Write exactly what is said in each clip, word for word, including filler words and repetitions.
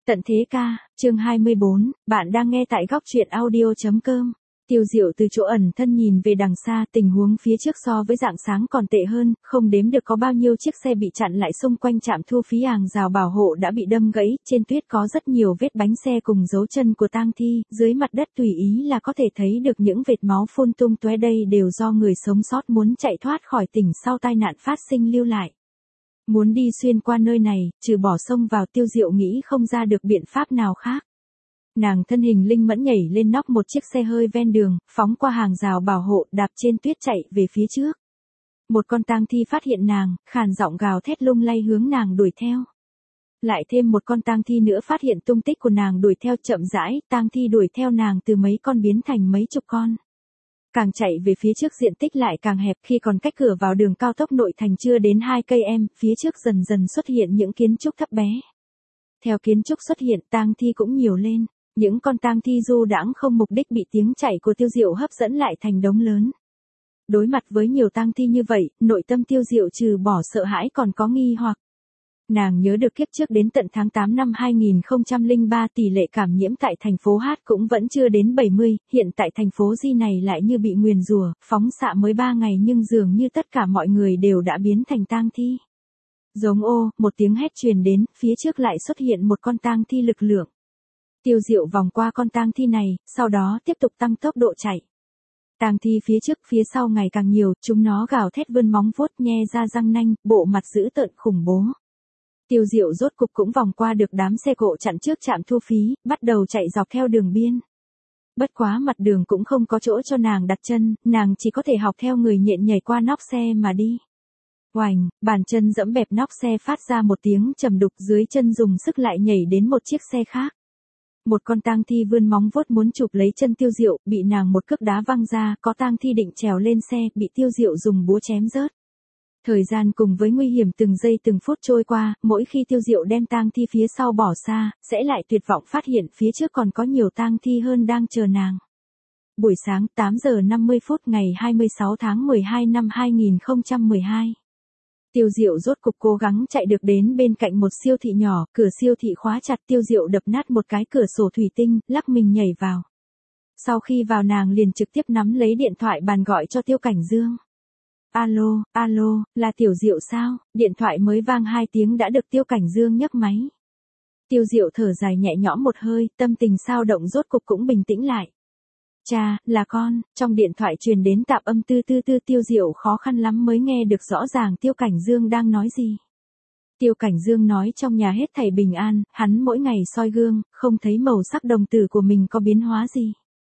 Tận thế ca, chương hai mươi bốn, bạn đang nghe tại góc truyện audio chấm com. Tiêu Diệu từ chỗ ẩn thân nhìn về đằng xa, tình huống phía trước so với rạng sáng còn tệ hơn, không đếm được có bao nhiêu chiếc xe bị chặn lại xung quanh trạm thu phí, hàng rào bảo hộ đã bị đâm gãy, trên tuyết có rất nhiều vết bánh xe cùng dấu chân của tang thi, dưới mặt đất tùy ý là có thể thấy được những vệt máu phun tung tóe, đây đều do người sống sót muốn chạy thoát khỏi tỉnh sau tai nạn phát sinh lưu lại. Muốn đi xuyên qua nơi này, trừ bỏ sông vào, Tiêu Diệu nghĩ không ra được biện pháp nào khác. Nàng thân hình linh mẫn nhảy lên nóc một chiếc xe hơi ven đường, phóng qua hàng rào bảo hộ, đạp trên tuyết chạy về phía trước. Một con tang thi phát hiện nàng, khàn giọng gào thét lung lay hướng nàng đuổi theo. Lại thêm một con tang thi nữa phát hiện tung tích của nàng đuổi theo chậm rãi, tang thi đuổi theo nàng từ mấy con biến thành mấy chục con. Càng chạy về phía trước diện tích lại càng hẹp, khi còn cách cửa vào đường cao tốc nội thành chưa đến hai cây em, phía trước dần dần xuất hiện những kiến trúc thấp bé. Theo kiến trúc xuất hiện, tang thi cũng nhiều lên, những con tang thi du đãng không mục đích bị tiếng chạy của Tiêu Diệu hấp dẫn lại thành đống lớn. Đối mặt với nhiều tang thi như vậy, nội tâm Tiêu Diệu trừ bỏ sợ hãi còn có nghi hoặc. Nàng nhớ được kiếp trước đến tận tháng tám năm hai nghìn không trăm lẻ ba tỷ lệ cảm nhiễm tại thành phố H cũng vẫn chưa đến bảy mươi, hiện tại thành phố G này lại như bị nguyền rủa, phóng xạ mới ba ngày nhưng dường như tất cả mọi người đều đã biến thành tang thi. Giống ô, một tiếng hét truyền đến, phía trước lại xuất hiện một con tang thi lực lượng. Tiêu Diệu vòng qua con tang thi này, sau đó tiếp tục tăng tốc độ chạy. Tang thi phía trước phía sau ngày càng nhiều, chúng nó gào thét vươn móng vuốt nhe ra răng nanh, bộ mặt dữ tợn khủng bố. Tiêu Diệu rốt cục cũng vòng qua được đám xe cộ chặn trước trạm thu phí, bắt đầu chạy dọc theo đường biên. Bất quá mặt đường cũng không có chỗ cho nàng đặt chân, nàng chỉ có thể học theo người nhện nhảy qua nóc xe mà đi. Oành, bàn chân dẫm bẹp nóc xe phát ra một tiếng trầm đục, dưới chân dùng sức lại nhảy đến một chiếc xe khác. Một con tang thi vươn móng vuốt muốn chụp lấy chân Tiêu Diệu, bị nàng một cước đá văng ra, có tang thi định trèo lên xe, bị Tiêu Diệu dùng búa chém rớt. Thời gian cùng với nguy hiểm từng giây từng phút trôi qua, mỗi khi Tiêu Diệu đem tang thi phía sau bỏ xa, sẽ lại tuyệt vọng phát hiện phía trước còn có nhiều tang thi hơn đang chờ nàng. Buổi sáng tám giờ năm mươi phút ngày hai mươi sáu tháng mười hai năm hai nghìn không trăm mười hai. Tiêu Diệu rốt cục cố gắng chạy được đến bên cạnh một siêu thị nhỏ, cửa siêu thị khóa chặt, Tiêu Diệu đập nát một cái cửa sổ thủy tinh, lắc mình nhảy vào. Sau khi vào nàng liền trực tiếp nắm lấy điện thoại bàn gọi cho Tiêu Cảnh Dương. Alo, alo, là Tiểu Diệu sao? Điện thoại mới vang hai tiếng đã được Tiêu Cảnh Dương nhấc máy. Tiêu Diệu thở dài nhẹ nhõm một hơi, tâm tình sao động rốt cục cũng bình tĩnh lại. Cha, là con, trong điện thoại truyền đến tạp âm tư tư tư, Tiêu Diệu khó khăn lắm mới nghe được rõ ràng Tiêu Cảnh Dương đang nói gì. Tiêu Cảnh Dương nói trong nhà hết thảy bình an, hắn mỗi ngày soi gương, không thấy màu sắc đồng tử của mình có biến hóa gì.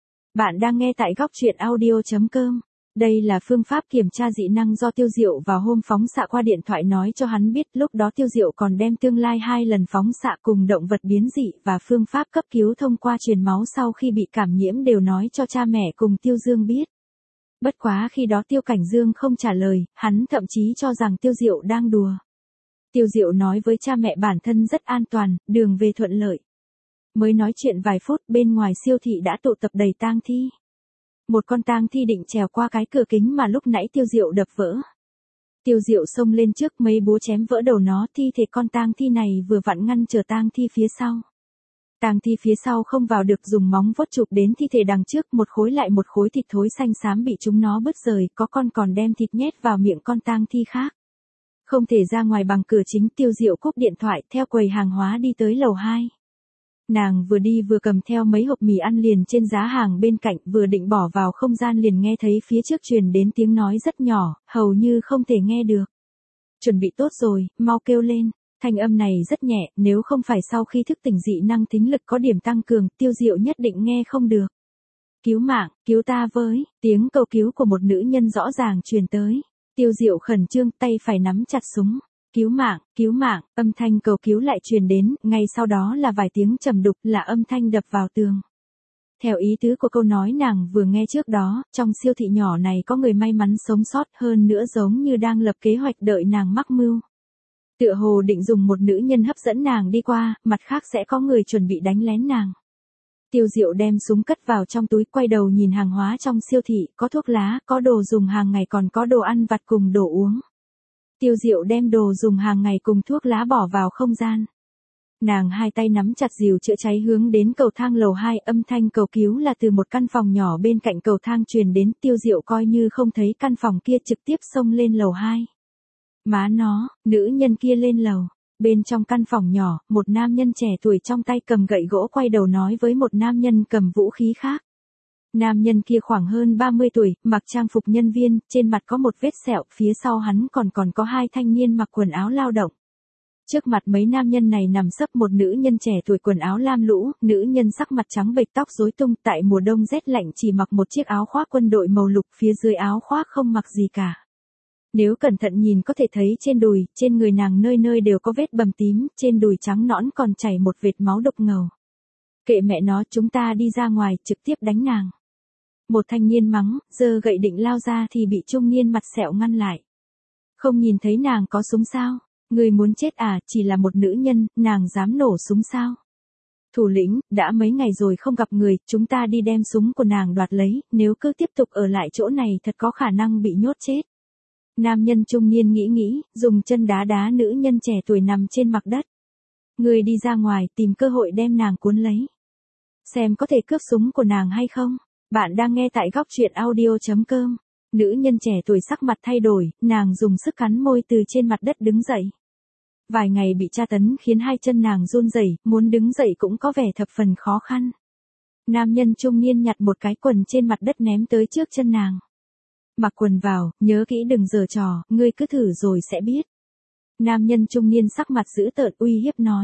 Bạn đang nghe tại góc truyện audio chấm com. Đây là phương pháp kiểm tra dị năng do Tiêu Diệu vào hôm phóng xạ qua điện thoại nói cho hắn biết, lúc đó Tiêu Diệu còn đem tương lai hai lần phóng xạ cùng động vật biến dị và phương pháp cấp cứu thông qua truyền máu sau khi bị cảm nhiễm đều nói cho cha mẹ cùng Tiêu Dương biết. Bất quá khi đó Tiêu Cảnh Dương không trả lời, hắn thậm chí cho rằng Tiêu Diệu đang đùa. Tiêu Diệu nói với cha mẹ bản thân rất an toàn, đường về thuận lợi. Mới nói chuyện vài phút, bên ngoài siêu thị đã tụ tập đầy tang thi. Một con tang thi định trèo qua cái cửa kính mà lúc nãy Tiêu Diệu đập vỡ. Tiêu Diệu xông lên trước, mấy búa chém vỡ đầu nó, thi thể con tang thi này vừa vặn ngăn trở tang thi phía sau. Tang thi phía sau không vào được, dùng móng vuốt chụp đến thi thể đằng trước, một khối lại một khối thịt thối xanh xám bị chúng nó bứt rời, có con còn đem thịt nhét vào miệng con tang thi khác. Không thể ra ngoài bằng cửa chính, Tiêu Diệu cúp điện thoại, theo quầy hàng hóa đi tới lầu hai. Nàng vừa đi vừa cầm theo mấy hộp mì ăn liền trên giá hàng bên cạnh, vừa định bỏ vào không gian liền nghe thấy phía trước truyền đến tiếng nói rất nhỏ, hầu như không thể nghe được. Chuẩn bị tốt rồi, mau kêu lên. Thanh âm này rất nhẹ, nếu không phải sau khi thức tỉnh dị năng thính lực có điểm tăng cường, Tiêu Diệu nhất định nghe không được. Cứu mạng, cứu ta với, tiếng cầu cứu của một nữ nhân rõ ràng truyền tới. Tiêu Diệu khẩn trương, tay phải nắm chặt súng. Cứu mạng, cứu mạng, âm thanh cầu cứu lại truyền đến, ngay sau đó là vài tiếng trầm đục, là âm thanh đập vào tường. Theo ý tứ của câu nói nàng vừa nghe trước đó, trong siêu thị nhỏ này có người may mắn sống sót, hơn nữa giống như đang lập kế hoạch đợi nàng mắc mưu. Tựa hồ định dùng một nữ nhân hấp dẫn nàng đi qua, mặt khác sẽ có người chuẩn bị đánh lén nàng. Tiêu Diệu đem súng cất vào trong túi, quay đầu nhìn hàng hóa trong siêu thị, có thuốc lá, có đồ dùng hàng ngày, còn có đồ ăn vặt cùng đồ uống. Tiêu Diệu đem đồ dùng hàng ngày cùng thuốc lá bỏ vào không gian. Nàng hai tay nắm chặt rìu chữa cháy hướng đến cầu thang lầu hai, âm thanh cầu cứu là từ một căn phòng nhỏ bên cạnh cầu thang truyền đến. Tiêu Diệu coi như không thấy căn phòng kia, trực tiếp xông lên lầu hai. Má nó, nữ nhân kia lên lầu. Bên trong căn phòng nhỏ, một nam nhân trẻ tuổi trong tay cầm gậy gỗ quay đầu nói với một nam nhân cầm vũ khí khác. Nam nhân kia khoảng hơn ba mươi tuổi, mặc trang phục nhân viên, trên mặt có một vết sẹo, phía sau hắn còn còn có hai thanh niên mặc quần áo lao động. Trước mặt mấy nam nhân này nằm sấp một nữ nhân trẻ tuổi quần áo lam lũ, nữ nhân sắc mặt trắng bệch, tóc rối tung, tại mùa đông rét lạnh chỉ mặc một chiếc áo khoác quân đội màu lục, phía dưới áo khoác không mặc gì cả. Nếu cẩn thận nhìn có thể thấy trên đùi, trên người nàng nơi nơi đều có vết bầm tím, trên đùi trắng nõn còn chảy một vệt máu đục ngầu. Kệ mẹ nó, chúng ta đi ra ngoài, trực tiếp đánh nàng. Một thanh niên mắng, giơ gậy định lao ra thì bị trung niên mặt sẹo ngăn lại. Không nhìn thấy nàng có súng sao? Người muốn chết à, chỉ là một nữ nhân, nàng dám nổ súng sao? Thủ lĩnh, đã mấy ngày rồi không gặp người, chúng ta đi đem súng của nàng đoạt lấy, nếu cứ tiếp tục ở lại chỗ này thật có khả năng bị nhốt chết. Nam nhân trung niên nghĩ nghĩ, dùng chân đá đá nữ nhân trẻ tuổi nằm trên mặt đất. Người đi ra ngoài, tìm cơ hội đem nàng cuốn lấy. Xem có thể cướp súng của nàng hay không? Bạn đang nghe tại góc truyện audio chấm com. Nữ nhân trẻ tuổi sắc mặt thay đổi, nàng dùng sức cắn môi từ trên mặt đất đứng dậy. Vài ngày bị tra tấn khiến hai chân nàng run rẩy, muốn đứng dậy cũng có vẻ thập phần khó khăn. Nam nhân trung niên nhặt một cái quần trên mặt đất ném tới trước chân nàng. Mặc quần vào, nhớ kỹ đừng giở trò, ngươi cứ thử rồi sẽ biết. Nam nhân trung niên sắc mặt dữ tợn uy hiếp nói.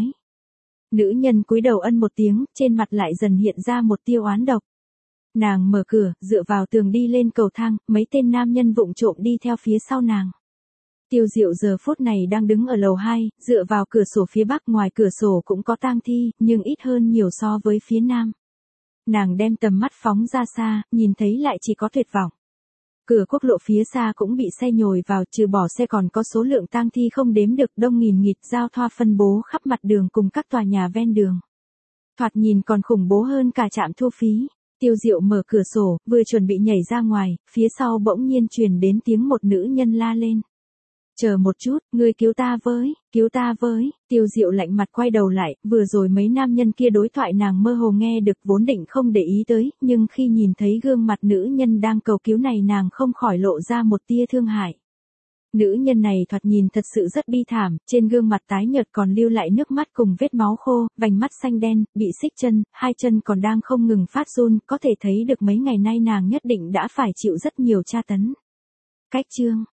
Nữ nhân cúi đầu ân một tiếng, trên mặt lại dần hiện ra một tia oán độc. Nàng mở cửa, dựa vào tường đi lên cầu thang, mấy tên nam nhân vụng trộm đi theo phía sau nàng. Tiêu Diệu giờ phút này đang đứng ở lầu hai, dựa vào cửa sổ phía bắc, ngoài cửa sổ cũng có tang thi, nhưng ít hơn nhiều so với phía nam. Nàng đem tầm mắt phóng ra xa, nhìn thấy lại chỉ có tuyệt vọng. Cửa quốc lộ phía xa cũng bị xe nhồi vào, trừ bỏ xe còn có số lượng tang thi không đếm được, đông nghìn nghịt, giao thoa phân bố khắp mặt đường cùng các tòa nhà ven đường. Thoạt nhìn còn khủng bố hơn cả trạm thu phí. Tiêu Diệu mở cửa sổ, vừa chuẩn bị nhảy ra ngoài, phía sau bỗng nhiên truyền đến tiếng một nữ nhân la lên. Chờ một chút, ngươi cứu ta với, cứu ta với. Tiêu Diệu lạnh mặt quay đầu lại, vừa rồi mấy nam nhân kia đối thoại nàng mơ hồ nghe được, vốn định không để ý tới, nhưng khi nhìn thấy gương mặt nữ nhân đang cầu cứu này nàng không khỏi lộ ra một tia thương hại. Nữ nhân này thoạt nhìn thật sự rất bi thảm, trên gương mặt tái nhợt còn lưu lại nước mắt cùng vết máu khô, vành mắt xanh đen, bị xích chân, hai chân còn đang không ngừng phát run, có thể thấy được mấy ngày nay nàng nhất định đã phải chịu rất nhiều tra tấn. Cách chương